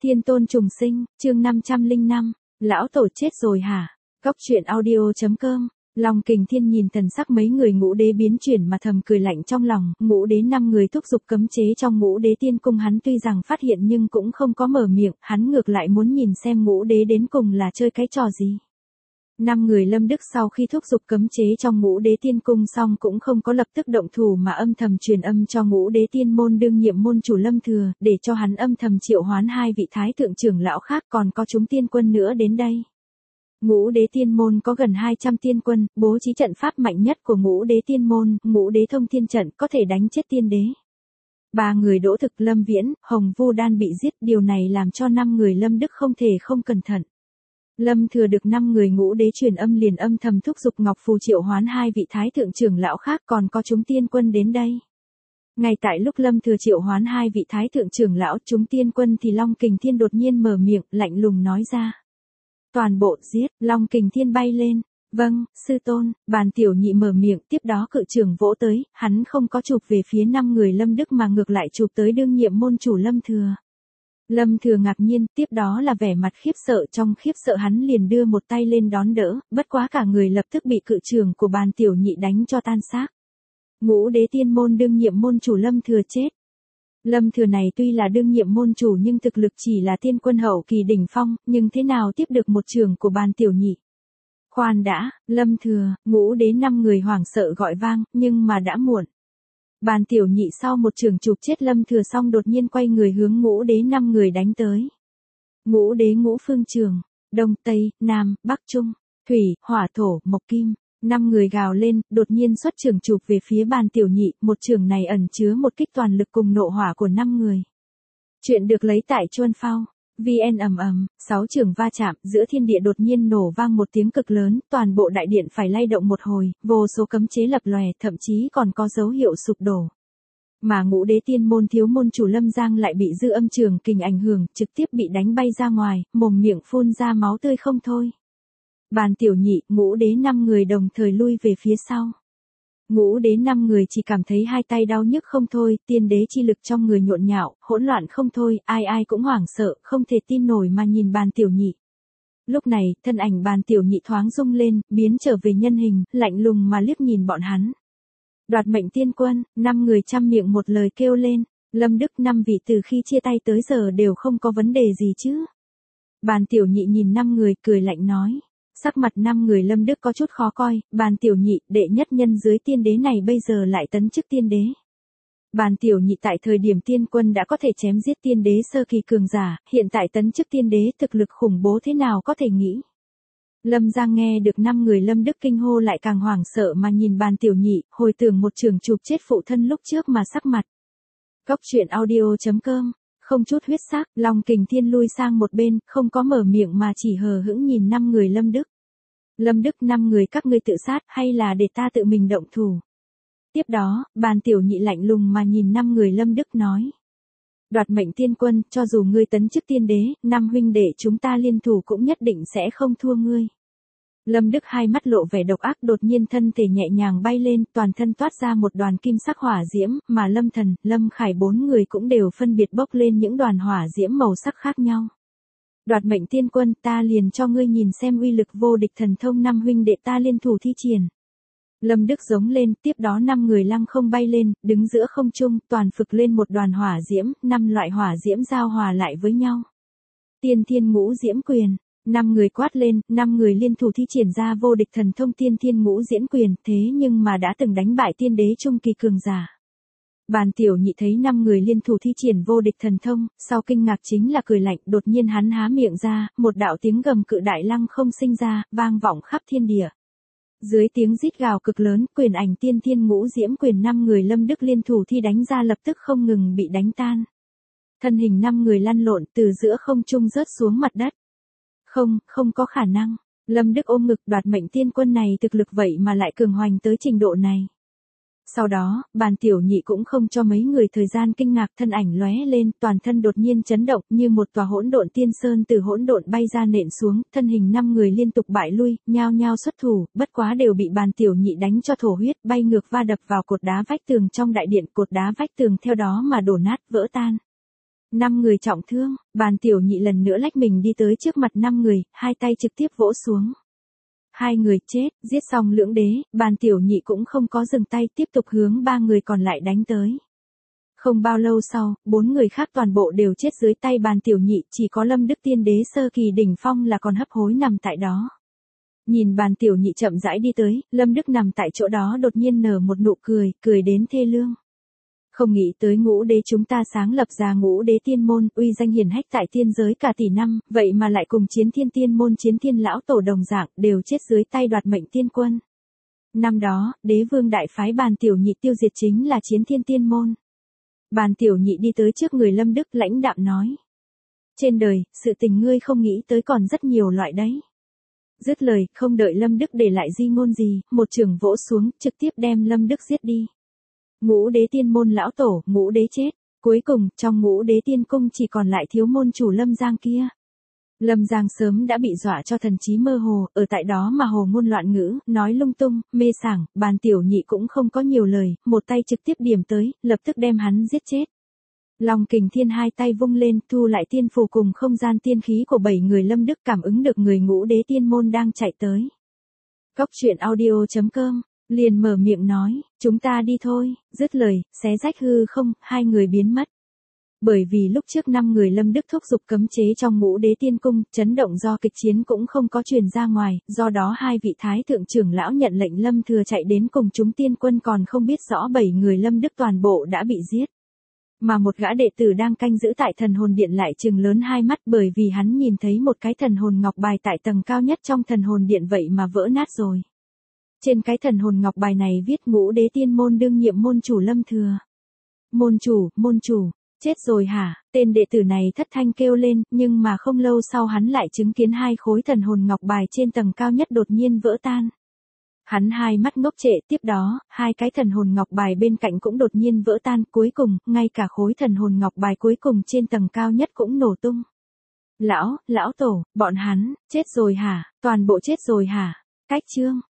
Thiên tôn trùng sinh, chương 505, lão tổ chết rồi hả? Góc truyện audio.com. Long Kình Thiên nhìn thần sắc mấy người ngũ đế biến chuyển mà thầm cười lạnh trong lòng, ngũ đế 5 người thúc giục cấm chế trong ngũ đế tiên cung hắn tuy rằng phát hiện nhưng cũng không có mở miệng, hắn ngược lại muốn nhìn xem ngũ đế đến cùng là chơi cái trò gì. 5 người Lâm Đức sau khi thúc giục cấm chế trong ngũ đế tiên cung xong cũng không có lập tức động thủ mà âm thầm truyền âm cho ngũ đế tiên môn đương nhiệm môn chủ Lâm Thừa, để cho hắn âm thầm triệu hoán 2 vị thái thượng trưởng lão khác còn có chúng tiên quân nữa đến đây. Ngũ đế tiên môn có gần 200 tiên quân, bố trí trận pháp mạnh nhất của ngũ đế tiên môn, ngũ đế thông thiên trận có thể đánh chết tiên đế. 3 người Đỗ Thực, Lâm Viễn, Hồng Vu Đan bị giết, điều này làm cho 5 người Lâm Đức không thể không cẩn thận. Lâm Thừa được 5 người ngũ đế truyền âm liền âm thầm thúc giục Ngọc Phù triệu hoán 2 vị thái thượng trưởng lão khác còn có chúng tiên quân đến đây. Ngay tại lúc Lâm Thừa triệu hoán 2 vị thái thượng trưởng lão chúng tiên quân thì Long Kình Thiên đột nhiên mở miệng, lạnh lùng nói ra. Toàn bộ giết, Long Kình Thiên bay lên. Vâng, sư tôn, Bàn Tiểu Nhị mở miệng, tiếp đó cự trưởng vỗ tới, hắn không có chụp về phía 5 người Lâm Đức mà ngược lại chụp tới đương nhiệm môn chủ Lâm Thừa. Lâm Thừa ngạc nhiên, tiếp đó là vẻ mặt khiếp sợ, trong khiếp sợ hắn liền đưa một tay lên đón đỡ, bất quá cả người lập tức bị cự trưởng của Bàn Tiểu Nhị đánh cho tan xác. Ngũ đế tiên môn đương nhiệm môn chủ Lâm Thừa chết. Lâm Thừa này tuy là đương nhiệm môn chủ nhưng thực lực chỉ là tiên quân hậu kỳ đỉnh phong, nhưng thế nào tiếp được một trường của Bàn Tiểu Nhị. Khoan đã, Lâm Thừa, ngũ đế 5 người hoảng sợ gọi vang, nhưng mà đã muộn. Bàn Tiểu Nhị sau một trường chụp chết Lâm Thừa xong đột nhiên quay người hướng ngũ đế 5 người đánh tới. Ngũ đế ngũ phương trường, Đông Tây, Nam, Bắc Trung, Thủy, Hỏa Thổ, Mộc Kim. 5 người gào lên, đột nhiên xuất trường chụp về phía Bàn Tiểu Nhị, một trường này ẩn chứa một kích toàn lực cùng nộ hỏa của 5 người. Chuyện được lấy tại Chuan Phao. VN ầm ầm, 6 trường va chạm, giữa thiên địa đột nhiên nổ vang một tiếng cực lớn, toàn bộ đại điện phải lay động một hồi, vô số cấm chế lập lòe, thậm chí còn có dấu hiệu sụp đổ. Mà ngũ đế tiên môn thiếu môn chủ Lâm Giang lại bị dư âm trường kình ảnh hưởng, trực tiếp bị đánh bay ra ngoài, mồm miệng phun ra máu tươi không thôi. Bàn Tiểu Nhị, ngũ đế 5 người đồng thời lui về phía sau. Ngũ đế 5 người chỉ cảm thấy hai tay đau nhức không thôi, tiên đế chi lực trong người nhộn nhạo, hỗn loạn không thôi, ai ai cũng hoảng sợ, không thể tin nổi mà nhìn Bàn Tiểu Nhị. Lúc này, thân ảnh Bàn Tiểu Nhị thoáng rung lên, biến trở về nhân hình, lạnh lùng mà liếc nhìn bọn hắn. Đoạt mệnh tiên quân, 5 người chăm miệng một lời kêu lên, Lâm Đức 5 vị từ khi chia tay tới giờ đều không có vấn đề gì chứ. Bàn Tiểu Nhị nhìn 5 người cười lạnh nói. Sắc mặt 5 người Lâm Đức có chút khó coi, Bàn Tiểu Nhị, đệ nhất nhân dưới tiên đế này bây giờ lại tấn chức tiên đế. Bàn Tiểu Nhị tại thời điểm tiên quân đã có thể chém giết tiên đế sơ kỳ cường giả, hiện tại tấn chức tiên đế thực lực khủng bố thế nào có thể nghĩ. Lâm Giang nghe được 5 người Lâm Đức kinh hô lại càng hoảng sợ mà nhìn Bàn Tiểu Nhị, hồi tưởng một trường chụp chết phụ thân lúc trước mà sắc mặt. Góc truyện audio.com. Không chút huyết sắc, Long Kình Thiên lui sang một bên, không có mở miệng mà chỉ hờ hững nhìn 5 người Lâm Đức. Lâm Đức 5 người các ngươi tự sát hay là để ta tự mình động thủ. Tiếp đó, Bàn Tiểu Nhị lạnh lùng mà nhìn 5 người Lâm Đức nói. Đoạt mệnh tiên quân, cho dù ngươi tấn chức tiên đế, 5 huynh đệ chúng ta liên thủ cũng nhất định sẽ không thua ngươi. Lâm Đức hai mắt lộ vẻ độc ác đột nhiên thân thể nhẹ nhàng bay lên, toàn thân toát ra một đoàn kim sắc hỏa diễm, mà Lâm Thần, Lâm Khải 4 người cũng đều phân biệt bốc lên những đoàn hỏa diễm màu sắc khác nhau. Đoạt mệnh tiên quân, ta liền cho ngươi nhìn xem uy lực vô địch thần thông 5 huynh đệ ta liên thủ thi triển. Lâm Đức giống lên, tiếp đó 5 người lăng không bay lên, đứng giữa không trung, toàn phực lên một đoàn hỏa diễm, 5 loại hỏa diễm giao hòa lại với nhau. Tiên Thiên Ngũ Diễm Quyền. 5 người quát lên, 5 người liên thủ thi triển ra vô địch thần thông Tiên Thiên Ngũ Diễm Quyền, thế nhưng mà đã từng đánh bại tiên đế trung kỳ cường giả. Bàn Tiểu Nhị thấy 5 người liên thủ thi triển vô địch thần thông, sau kinh ngạc chính là cười lạnh, đột nhiên hắn há miệng ra, một đạo tiếng gầm cự đại lăng không sinh ra, vang vọng khắp thiên địa. Dưới tiếng rít gào cực lớn, quyền ảnh Tiên Thiên Ngũ Diễm Quyền 5 người Lâm Đức liên thủ thi đánh ra lập tức không ngừng bị đánh tan. Thân hình 5 người lăn lộn từ giữa không trung rớt xuống mặt đất. Không có khả năng. Lâm Đức ôm ngực, đoạt mệnh tiên quân này thực lực vậy mà lại cường hoành tới trình độ này. Sau đó, Bàn Tiểu Nhị cũng không cho mấy người thời gian kinh ngạc, thân ảnh lóe lên, toàn thân đột nhiên chấn động, như một tòa hỗn độn tiên sơn từ hỗn độn bay ra nện xuống, thân hình 5 người liên tục bại lui, nhao nhao xuất thủ, bất quá đều bị Bàn Tiểu Nhị đánh cho thổ huyết, bay ngược va đập vào cột đá vách tường trong đại điện, cột đá vách tường theo đó mà đổ nát, vỡ tan. 5 người trọng thương, bàn tiểu nhị lần nữa lách mình đi tới trước mặt 5 người, hai tay trực tiếp vỗ xuống. 2 người chết, giết xong lưỡng đế, bàn tiểu nhị cũng không có dừng tay, tiếp tục hướng 3 người còn lại đánh tới. Không bao lâu sau, 4 người khác toàn bộ đều chết dưới tay bàn tiểu nhị, chỉ có Lâm Đức Tiên đế sơ kỳ đỉnh phong là còn hấp hối nằm tại đó. Nhìn bàn tiểu nhị chậm rãi đi tới, Lâm Đức nằm tại chỗ đó đột nhiên nở một nụ cười, cười đến thê lương. Không nghĩ tới Ngũ đế chúng ta sáng lập ra Ngũ đế tiên môn, uy danh hiển hách tại tiên giới cả tỷ năm, vậy mà lại cùng Chiến Thiên tiên môn Chiến Thiên lão tổ đồng dạng, đều chết dưới tay đoạt mệnh tiên quân. Năm đó, đế vương đại phái bàn tiểu nhị tiêu diệt chính là Chiến Thiên tiên môn. Bàn tiểu nhị đi tới trước người Lâm Đức lãnh đạm nói. Trên đời, sự tình ngươi không nghĩ tới còn rất nhiều loại đấy. Dứt lời, không đợi Lâm Đức để lại di ngôn gì, một chưởng vỗ xuống, trực tiếp đem Lâm Đức giết đi. Ngũ đế tiên môn lão tổ, Ngũ đế chết. Cuối cùng, trong Ngũ đế tiên cung chỉ còn lại thiếu môn chủ Lâm Giang kia. Lâm Giang sớm đã bị dọa cho thần trí mơ hồ, ở tại đó mà hồ ngôn loạn ngữ, nói lung tung, mê sảng, bàn tiểu nhị cũng không có nhiều lời, một tay trực tiếp điểm tới, lập tức đem hắn giết chết. Long Kình Thiên hai tay vung lên, thu lại tiên phù cùng không gian tiên khí của 7 người Lâm Đức, cảm ứng được người Ngũ đế tiên môn đang chạy tới. Cóc truyện audio.com, liền mở miệng nói, chúng ta đi thôi, dứt lời, xé rách hư không, 2 người biến mất. Bởi vì lúc trước 5 người Lâm Đức thúc giục cấm chế trong Ngũ đế tiên cung, chấn động do kịch chiến cũng không có truyền ra ngoài, do đó 2 vị thái thượng trưởng lão nhận lệnh Lâm Thừa chạy đến cùng chúng tiên quân, còn không biết rõ 7 người Lâm Đức toàn bộ đã bị giết. Mà một gã đệ tử đang canh giữ tại thần hồn điện lại trừng lớn hai mắt, bởi vì hắn nhìn thấy một cái thần hồn ngọc bài tại tầng cao nhất trong thần hồn điện vậy mà vỡ nát rồi. Trên cái thần hồn ngọc bài này viết Ngũ đế tiên môn đương nhiệm môn chủ Lâm Thừa. Môn chủ, chết rồi hả? Tên đệ tử này thất thanh kêu lên, nhưng mà không lâu sau hắn lại chứng kiến 2 khối thần hồn ngọc bài trên tầng cao nhất đột nhiên vỡ tan. Hắn hai mắt ngốc trệ, tiếp đó, 2 cái thần hồn ngọc bài bên cạnh cũng đột nhiên vỡ tan, cuối cùng, ngay cả khối thần hồn ngọc bài cuối cùng trên tầng cao nhất cũng nổ tung. Lão tổ, bọn hắn, chết rồi hả? Toàn bộ chết rồi hả? Cách chương.